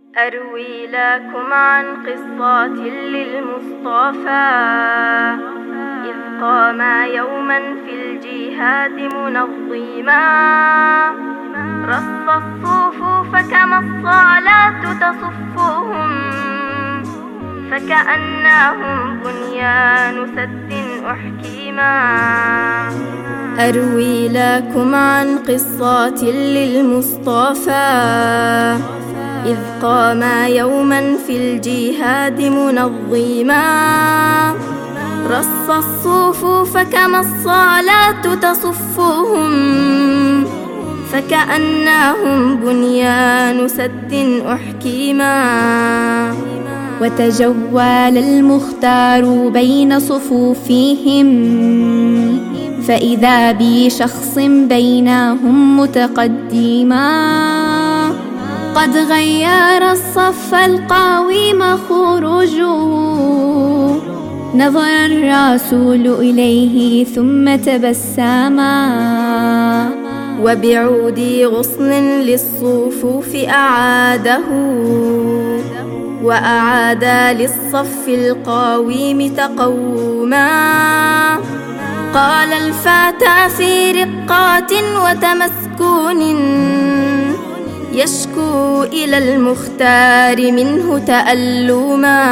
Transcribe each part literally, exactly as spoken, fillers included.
أروي لكم عن قصات للمصطفى إذ قام يوما في الجهاد منظما رص الصفوف كما الصلاة تصفهم فكأنهم بنيان سد أحكما. أروي لكم عن قصات للمصطفى إذ قام يوما في الجهاد منظما رص الصفوف كما الصلاة تصفهم فكأنهم بنيان سد أحكما. وتجول المختار بين صفوفهم فإذا بشخص بينهم متقدما قد غير الصف القويم خروجه نظر الرسول إليه ثم تبسما وبعود غصن للصفوف أعاده وأعاد للصف القويم تقوما. قال الفتى في رقات وتمسكون يشكو إلى المختار منه تألما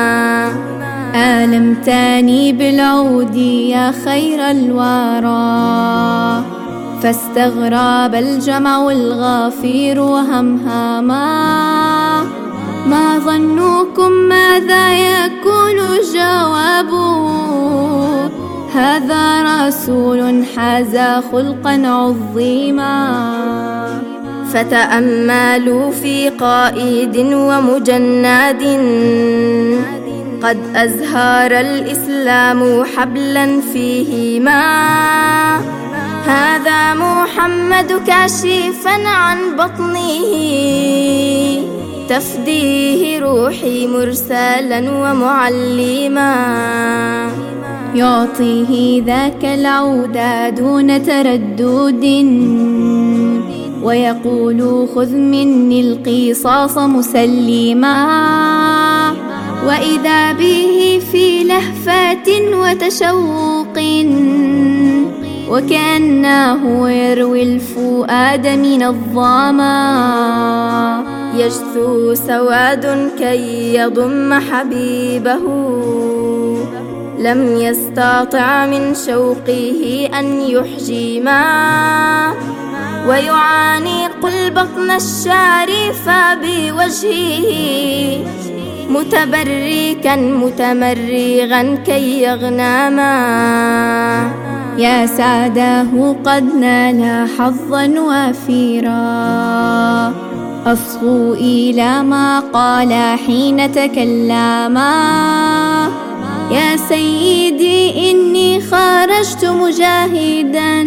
آلمتني بالعود يا خير الورى فاستغرب الجمع الغفير وهمهما ما ظنكم ماذا يكون جوابه هذا رسول حاز خلقا عظيما. فتأملوا في قائد ومجند قد أزهر الإسلام حبلا فيهما هذا محمد كاشفا عن بطنه تفديه روحي مرسلا ومعلما يعطيه ذاك العود دون تردد ويقول خذ مني القصاص مسلما وإذا به في لهفة وتشوق وكأنه يروي الفؤاد من الظما يجثو سواد كي يضم حبيبه لم يستطع من شوقه أن يحجما ويعانق البطن الشريف بوجهه متبركا متمرغا كي يغنما يا سعده قد نال حظا وافيرا أصغوا إلى ما قال حين تكلما يا سيدي إني خرجت مجاهدا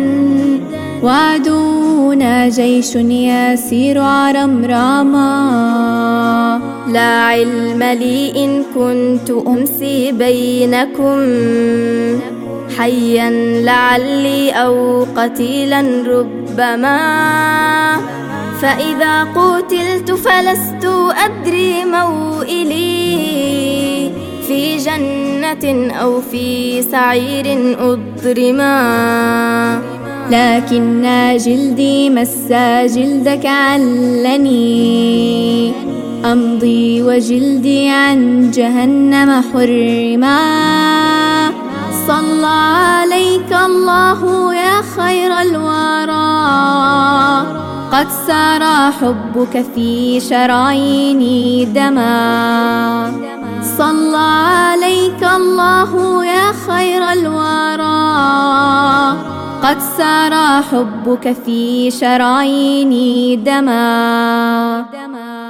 وعدونا جيش يسير عرمراما لا علم لي إن كنت أمسي بينكم حيا لعلي أو قتيلا ربما فإذا قتلت فلست أدري موئلي في جنة أو في سعير أضرما لكن جلدي مس جلدك علني أمضي وجلدي عن جهنم حرما صلى عليك الله يا خير الورى قد سرى حبك في شراييني دما صلى عليك الله يا خير الورى قد سرى حبك في شراييني دما.